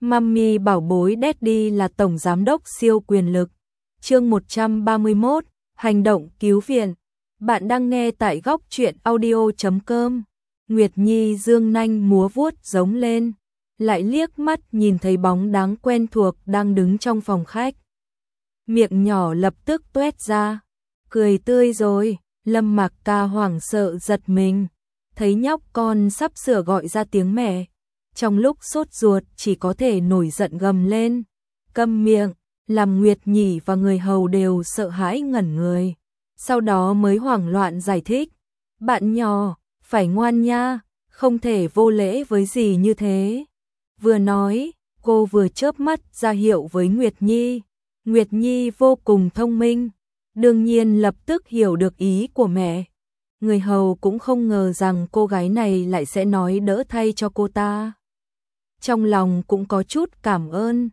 Mummy bảo bối Daddy là tổng giám đốc siêu quyền lực. Chương 131, hành động cứu viện. Bạn đang nghe tại góc truyện audio.com. Nguyệt Nhi dương nanh múa vuốt giống lên, lại liếc mắt nhìn thấy bóng dáng quen thuộc đang đứng trong phòng khách. Miệng nhỏ lập tức tuét ra, cười tươi rồi. Lâm Mạc Ca hoảng sợ giật mình, thấy nhóc con sắp sửa gọi ra tiếng mẹ. Trong lúc sốt ruột chỉ có thể nổi giận gầm lên, câm miệng, làm Nguyệt Nhi và người hầu đều sợ hãi ngẩn người. Sau đó mới hoảng loạn giải thích, bạn nhỏ, phải ngoan nha, không thể vô lễ với dì như thế. Vừa nói, cô vừa chớp mắt ra hiệu với Nguyệt Nhi. Nguyệt Nhi vô cùng thông minh, đương nhiên lập tức hiểu được ý của mẹ. Người hầu cũng không ngờ rằng cô gái này lại sẽ nói đỡ thay cho cô ta. Trong lòng cũng có chút cảm ơn.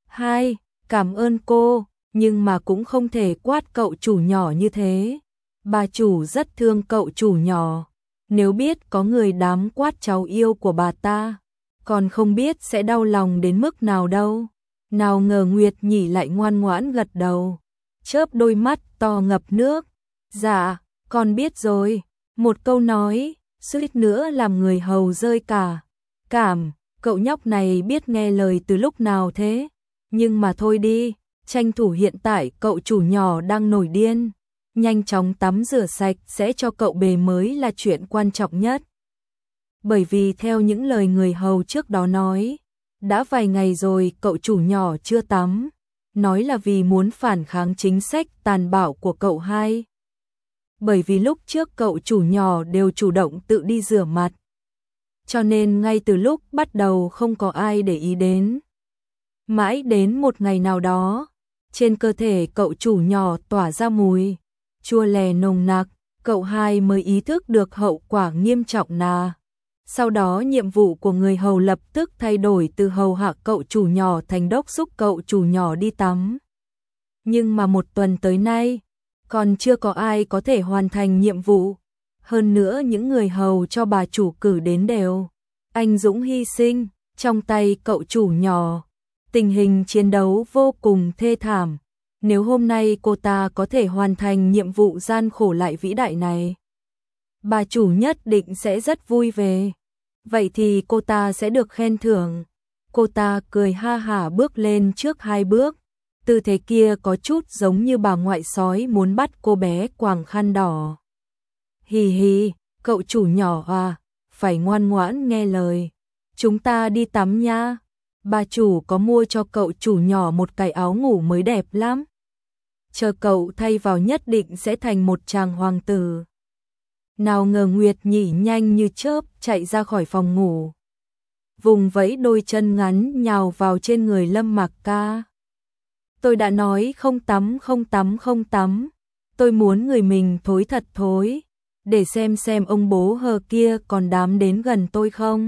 Cảm ơn cô, nhưng mà cũng không thể quát cậu chủ nhỏ như thế. Bà chủ rất thương cậu chủ nhỏ, nếu biết có người dám quát cháu yêu của bà ta, còn không biết sẽ đau lòng đến mức nào đâu. Nào ngờ Nguyệt Nhi lại ngoan ngoãn gật đầu, chớp đôi mắt to ngập nước. Dạ, con biết rồi. Một câu nói, suýt nữa làm người hầu rơi cả cảm. Cậu nhóc này biết nghe lời từ lúc nào thế? Nhưng mà thôi đi, tranh thủ hiện tại cậu chủ nhỏ đang nổi điên. Nhanh chóng tắm rửa sạch sẽ cho cậu bề mới là chuyện quan trọng nhất. Bởi vì theo những lời người hầu trước đó nói, đã vài ngày rồi cậu chủ nhỏ chưa tắm. Nói là vì muốn phản kháng chính sách tàn bạo của cậu hai. Bởi vì lúc trước cậu chủ nhỏ đều chủ động tự đi rửa mặt, cho nên ngay từ lúc bắt đầu không có ai để ý đến. Mãi đến một ngày nào đó, trên cơ thể cậu chủ nhỏ tỏa ra mùi chua lè nồng nặc, cậu hai mới ý thức được hậu quả nghiêm trọng nào. Sau đó nhiệm vụ của người hầu lập tức thay đổi từ hầu hạ cậu chủ nhỏ thành đốc thúc cậu chủ nhỏ đi tắm. Nhưng mà một tuần tới nay, còn chưa có ai có thể hoàn thành nhiệm vụ. Hơn nữa những người hầu cho bà chủ cử đến đều anh dũng hy sinh trong tay cậu chủ nhỏ. Tình hình chiến đấu vô cùng thê thảm. Nếu hôm nay cô ta có thể hoàn thành nhiệm vụ gian khổ lại vĩ đại này, bà chủ nhất định sẽ rất vui vẻ. Vậy thì cô ta sẽ được khen thưởng. Cô ta cười ha hả bước lên trước 2 bước. Tư thế kia có chút giống như bà ngoại sói muốn bắt cô bé quàng khăn đỏ. Hì hì, cậu chủ nhỏ à, phải ngoan ngoãn nghe lời. Chúng ta đi tắm nha. Bà chủ có mua cho cậu chủ nhỏ một cái áo ngủ mới đẹp lắm. Chờ cậu thay vào nhất định sẽ thành một chàng hoàng tử. Nào ngờ Nguyệt Nhi nhanh như chớp chạy ra khỏi phòng ngủ, vùng vẫy đôi chân ngắn nhào vào trên người Lâm Mạc Ca. Tôi đã nói không tắm, không tắm, không tắm. Tôi muốn người mình thối thật thối, để xem ông bố hờ kia còn dám đến gần tôi không.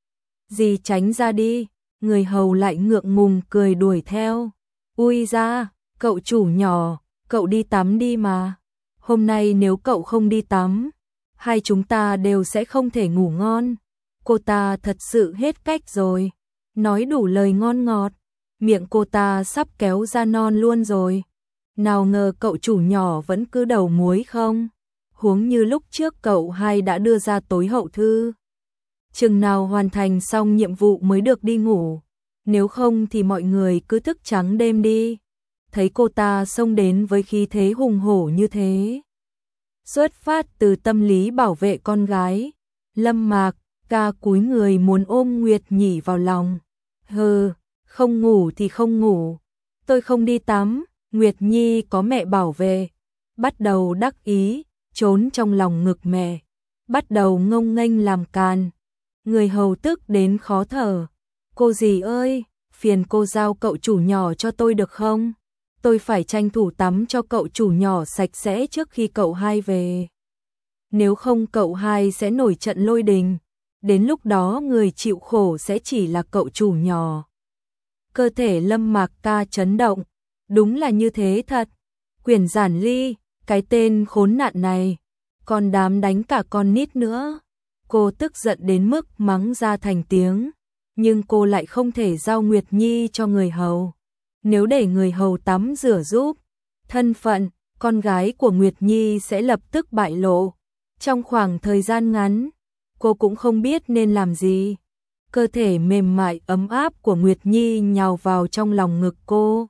Dì tránh ra đi. Người hầu lại ngượng ngùng cười đuổi theo. Ui ra, cậu chủ nhỏ, cậu đi tắm đi mà. Hôm nay nếu cậu không đi tắm, hai chúng ta đều sẽ không thể ngủ ngon. Cô ta thật sự hết cách rồi. Nói đủ lời ngon ngọt, miệng cô ta sắp kéo ra non luôn rồi. Nào ngờ cậu chủ nhỏ vẫn cứ đầu muối không. Huống như lúc trước cậu hai đã đưa ra tối hậu thư, chừng nào hoàn thành xong nhiệm vụ mới được đi ngủ, nếu không thì mọi người cứ thức trắng đêm đi. Thấy cô ta xông đến với khí thế hùng hổ như thế, xuất phát từ tâm lý bảo vệ con gái, Lâm Mạc Ca cúi người muốn ôm Nguyệt Nhi vào lòng. Hừ, không ngủ thì không ngủ, tôi không đi tắm. Nguyệt Nhi có mẹ bảo vệ, bắt đầu đắc ý, trốn trong lòng ngực mẹ, bắt đầu ngông nghênh làm càn. Người hầu tức đến khó thở. Cô dì ơi, phiền cô giao cậu chủ nhỏ cho tôi được không? Tôi phải tranh thủ tắm cho cậu chủ nhỏ sạch sẽ trước khi cậu hai về. Nếu không cậu hai sẽ nổi trận lôi đình. Đến lúc đó người chịu khổ sẽ chỉ là cậu chủ nhỏ. Cơ thể Lâm Mạc Ca chấn động. Đúng là như thế thật. Quyển Giản Ly, cái tên khốn nạn này, còn dám đánh cả con nít nữa. Cô tức giận đến mức mắng ra thành tiếng. nhưng cô lại không thể giao Nguyệt Nhi cho người hầu. Nếu để người hầu tắm rửa giúp, thân phận con gái của Nguyệt Nhi sẽ lập tức bại lộ. Trong khoảng thời gian ngắn, cô cũng không biết nên làm gì. Cơ thể mềm mại ấm áp của Nguyệt Nhi nhào vào trong lòng ngực cô,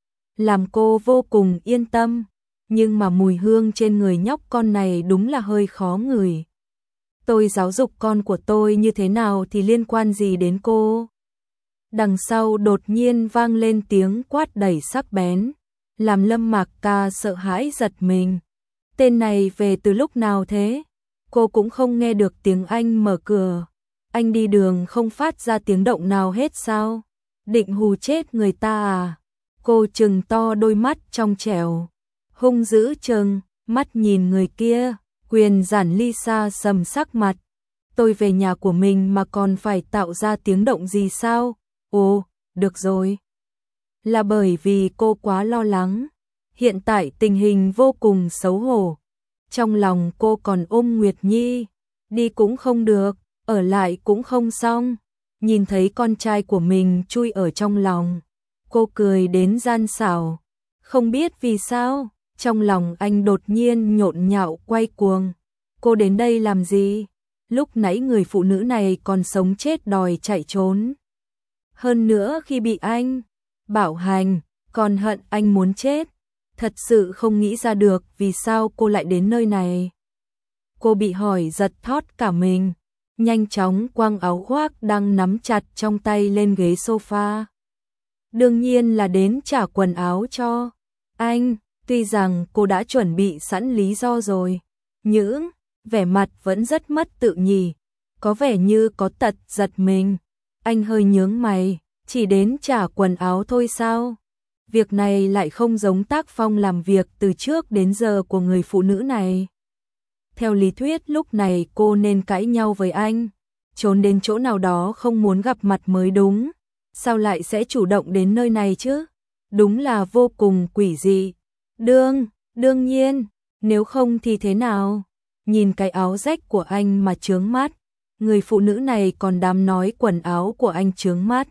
làm cô vô cùng yên tâm. Nhưng mà mùi hương trên người nhóc con này đúng là hơi khó ngửi. Tôi giáo dục con của tôi như thế nào thì liên quan gì đến cô? Đằng sau đột nhiên vang lên tiếng quát đầy sắc bén, làm Lâm Mạc Ca sợ hãi giật mình. Tên này về từ lúc nào thế? Cô cũng không nghe được tiếng anh mở cửa. Anh đi đường không phát ra tiếng động nào hết sao? Định hù chết người ta à? Cô trừng to đôi mắt trong trẻo, hung dữ trừng mắt nhìn người kia. Quyền giản Lisa sầm sắc mặt. Tôi về nhà của mình mà còn phải tạo ra tiếng động gì sao? Ồ, được rồi. Là bởi vì cô quá lo lắng. Hiện tại tình hình vô cùng xấu hổ. Trong lòng cô còn ôm Nguyệt Nhi. Đi cũng không được, ở lại cũng không xong. Nhìn thấy con trai của mình chui ở trong lòng, cô cười đến gian xảo. Không biết vì sao, trong lòng anh đột nhiên nhộn nhạo quay cuồng. Cô đến đây làm gì? Lúc nãy người phụ nữ này còn sống chết đòi chạy trốn. Hơn nữa khi bị anh bảo hành, còn hận anh muốn chết. Thật sự không nghĩ ra được vì sao cô lại đến nơi này. Cô bị hỏi giật thót cả mình, nhanh chóng quăng áo khoác đang nắm chặt trong tay lên ghế sofa. Đương nhiên là đến trả quần áo cho anh. Tuy rằng cô đã chuẩn bị sẵn lý do rồi, nhưng vẻ mặt vẫn rất mất tự nhỉ, có vẻ như có tật giật mình. Anh hơi nhướng mày, chỉ đến trả quần áo thôi sao? Việc này lại không giống tác phong làm việc từ trước đến giờ của người phụ nữ này. Theo lý thuyết lúc này cô nên cãi nhau với anh, trốn đến chỗ nào đó không muốn gặp mặt mới đúng. Sao lại sẽ chủ động đến nơi này chứ? Đúng là vô cùng quỷ dị. Đương nhiên, nếu không thì thế nào? Nhìn cái áo rách của anh mà chướng mắt, người phụ nữ này còn dám nói quần áo của anh chướng mắt.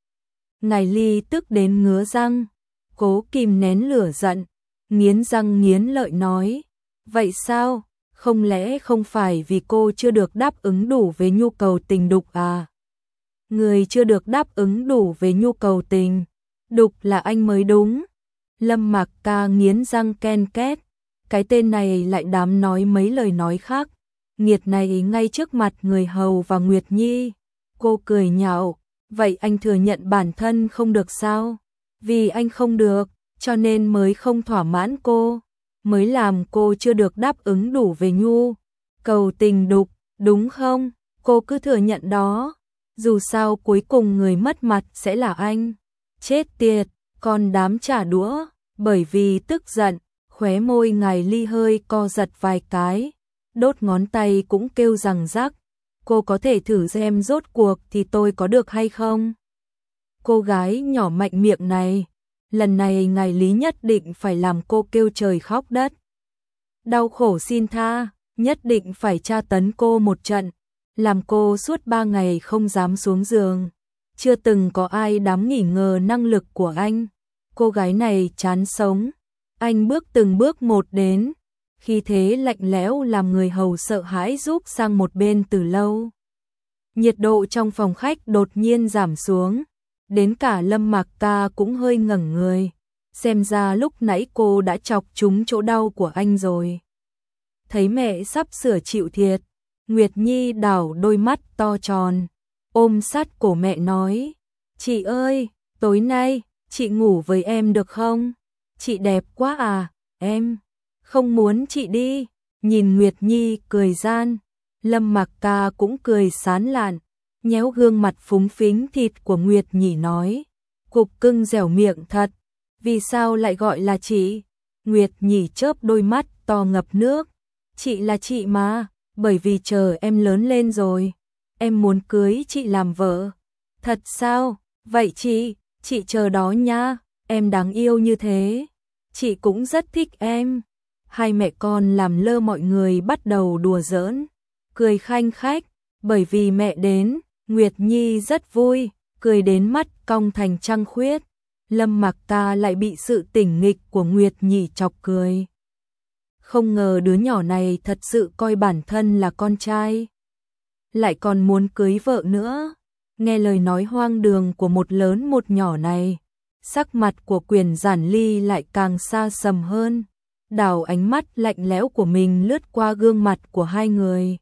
Ngài Ly tức đến ngứa răng, cố kìm nén lửa giận, nghiến răng nghiến lợi nói, vậy sao? Không lẽ không phải vì cô chưa được đáp ứng đủ về nhu cầu tình đục à? Người chưa được đáp ứng đủ về nhu cầu tình đục là anh mới đúng. Lâm Mạc Ca nghiến răng ken két, cái tên này lại dám nói mấy lời nói khác, nghiệt này ngay trước mặt người hầu và Nguyệt Nhi. Cô cười nhạo, vậy anh thừa nhận bản thân không được sao? Vì anh không được, cho nên mới không thỏa mãn cô, mới làm cô chưa được đáp ứng đủ về nhu cầu tình đục, đúng không? Cô cứ thừa nhận đó, dù sao cuối cùng người mất mặt sẽ là anh. Chết tiệt, còn dám trả đũa. Bởi vì tức giận, khóe môi Ngài Ly hơi co giật vài cái, đốt ngón tay cũng kêu rằng rắc. Cô có thể thử xem rốt cuộc thì tôi có được hay không? Cô gái nhỏ mạnh miệng này, lần này Ngài Lý nhất định phải làm cô kêu trời khóc đất. Đau khổ xin tha, nhất định phải tra tấn cô một trận, làm cô suốt 3 ngày không dám xuống giường. Chưa từng có ai dám nghỉ ngờ năng lực của anh. Cô gái này chán sống. Anh bước từng bước một đến, khi thế lạnh lẽo làm người hầu sợ hãi rút sang một bên từ lâu. Nhiệt độ trong phòng khách đột nhiên giảm xuống, đến cả Lâm Mạc Ca cũng hơi ngẩng người. Xem ra lúc nãy cô đã chọc trúng chỗ đau của anh rồi. Thấy mẹ sắp sửa chịu thiệt, Nguyệt Nhi đảo đôi mắt to tròn, ôm sát cổ mẹ nói, chị ơi, tối nay chị ngủ với em được không? Chị đẹp quá à, em không muốn chị đi. Nhìn Nguyệt Nhi cười gian, Lâm Mạc Ca cũng cười sán lạn, nhéo gương mặt phúng phính thịt của Nguyệt Nhi nói, cục cưng dẻo miệng thật, vì sao lại gọi là chị? Nguyệt Nhi chớp đôi mắt to ngập nước, chị là chị mà, bởi vì chờ em lớn lên rồi, em muốn cưới chị làm vợ. Thật sao? Vậy chị chờ đó nha, em đáng yêu như thế. Chị cũng rất thích em. Hai mẹ con làm lơ mọi người bắt đầu đùa giỡn, cười khanh khách, bởi vì mẹ đến, Nguyệt Nhi rất vui, cười đến mắt cong thành trăng khuyết. Lâm Mặc Ca lại bị sự tỉnh nghịch của Nguyệt Nhi chọc cười. Không ngờ đứa nhỏ này thật sự coi bản thân là con trai, lại còn muốn cưới vợ nữa. Nghe lời nói hoang đường của một lớn một nhỏ này, sắc mặt của Quyền Giản Ly lại càng xa sầm hơn, đảo ánh mắt lạnh lẽo của mình lướt qua gương mặt của hai người.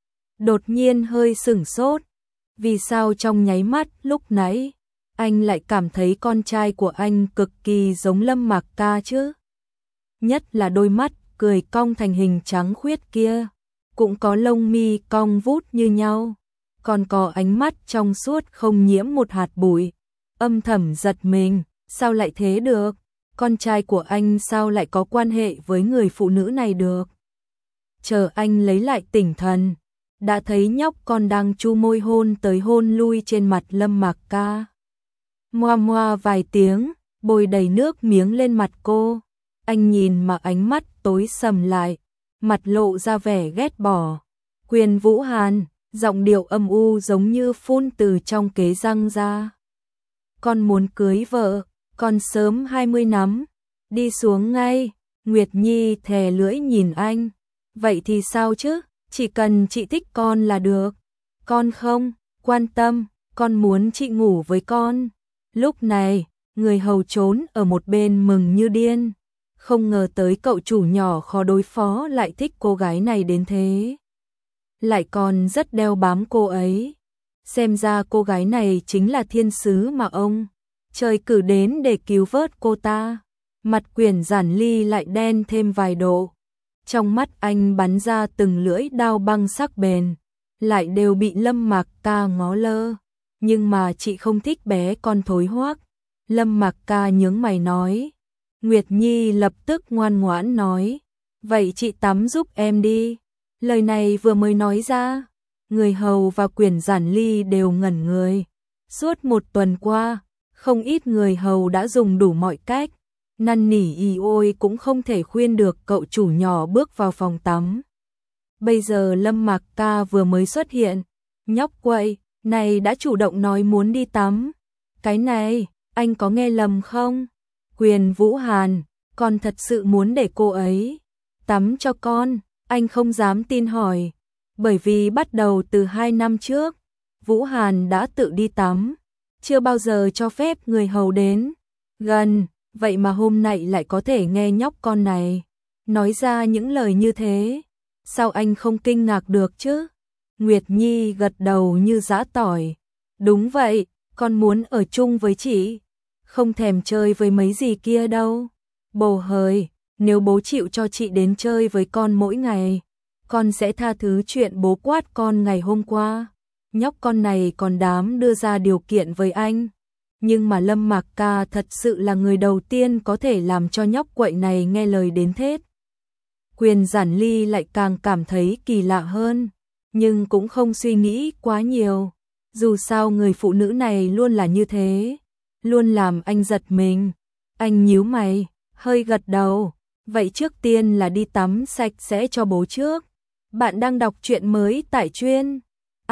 Đột nhiên hơi sửng sốt, vì sao trong nháy mắt lúc nãy, anh lại cảm thấy con trai của anh cực kỳ giống Lâm Mặc Ca chứ? Nhất là đôi mắt cười cong thành hình trắng khuyết kia, cũng có lông mi cong vút như nhau, còn có ánh mắt trong suốt không nhiễm một hạt bụi. Âm thầm giật mình, sao lại thế được? Con trai của anh sao lại có quan hệ với người phụ nữ này được? Chờ anh lấy lại tỉnh thần, đã thấy nhóc con đang chu môi hôn tới hôn lui trên mặt Lâm Mặc Ca. Moa moa vài tiếng, bôi đầy nước miếng lên mặt cô. Anh nhìn mà ánh mắt tối sầm lại, mặt lộ ra vẻ ghét bỏ. Quyền Vũ Hàn, giọng điệu âm u giống như phun từ trong kế răng ra. Con muốn cưới vợ, con sớm 20 năm, đi xuống ngay. Nguyệt Nhi thè lưỡi nhìn anh. Vậy thì sao chứ, chỉ cần chị thích con là được. Con không quan tâm, con muốn chị ngủ với con. Lúc này, người hầu trốn ở một bên mừng như điên. Không ngờ tới cậu chủ nhỏ khó đối phó lại thích cô gái này đến thế. Lại còn rất đeo bám cô ấy. Xem ra cô gái này chính là thiên sứ mà ông trời cử đến để cứu vớt cô ta. Mặt Quyền Giản Ly lại đen thêm vài độ. Trong mắt anh bắn ra từng lưỡi đao băng sắc bén, lại đều bị Lâm Mặc Ca ngó lơ. Nhưng mà chị không thích bé con thối hoác. Lâm Mặc Ca nhướng mày nói. Nguyệt Nhi lập tức ngoan ngoãn nói. Vậy chị tắm giúp em đi. Lời này vừa mới nói ra, người hầu và Quyền Giản Ly đều ngẩn người. Suốt một tuần qua, không ít người hầu đã dùng đủ mọi cách, năn nỉ ì ôi cũng không thể khuyên được cậu chủ nhỏ bước vào phòng tắm. Bây giờ Lâm Mặc Ca vừa mới xuất hiện, nhóc quậy này đã chủ động nói muốn đi tắm. Cái này, anh có nghe lầm không? Quyền Vũ Hàn, con thật sự muốn để cô ấy tắm cho con? Anh không dám tin hỏi, bởi vì bắt đầu từ 2 năm trước, Vũ Hàn đã tự đi tắm, chưa bao giờ cho phép người hầu đến gần, vậy mà hôm nay lại có thể nghe nhóc con này nói ra những lời như thế. Sao anh không kinh ngạc được chứ? Nguyệt Nhi gật đầu như giã tỏi. Đúng vậy, con muốn ở chung với chị, không thèm chơi với mấy gì kia đâu. Bồ hời, nếu bố chịu cho chị đến chơi với con mỗi ngày, con sẽ tha thứ chuyện bố quát con ngày hôm qua. Nhóc con này còn dám đưa ra điều kiện với anh. Nhưng mà Lâm Mặc Ca thật sự là người đầu tiên có thể làm cho nhóc quậy này nghe lời đến thế. Quyền Giản Ly lại càng cảm thấy kỳ lạ hơn, nhưng cũng không suy nghĩ quá nhiều. Dù sao người phụ nữ này luôn là như thế, luôn làm anh giật mình. Anh nhíu mày, hơi gật đầu. Vậy trước tiên là đi tắm sạch sẽ cho bố trước. Bạn đang đọc truyện mới tại chuyên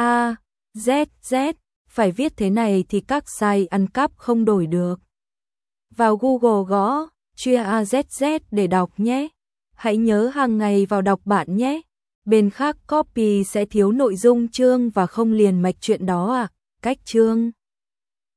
AZZ, phải viết thế này thì các site ăn cắp không đổi được. Vào Google gõ chuyên AZZ để đọc nhé. Hãy nhớ hàng ngày vào đọc bạn nhé. Bên khác copy sẽ thiếu nội dung chương và không liền mạch chuyện đó à. Cách chương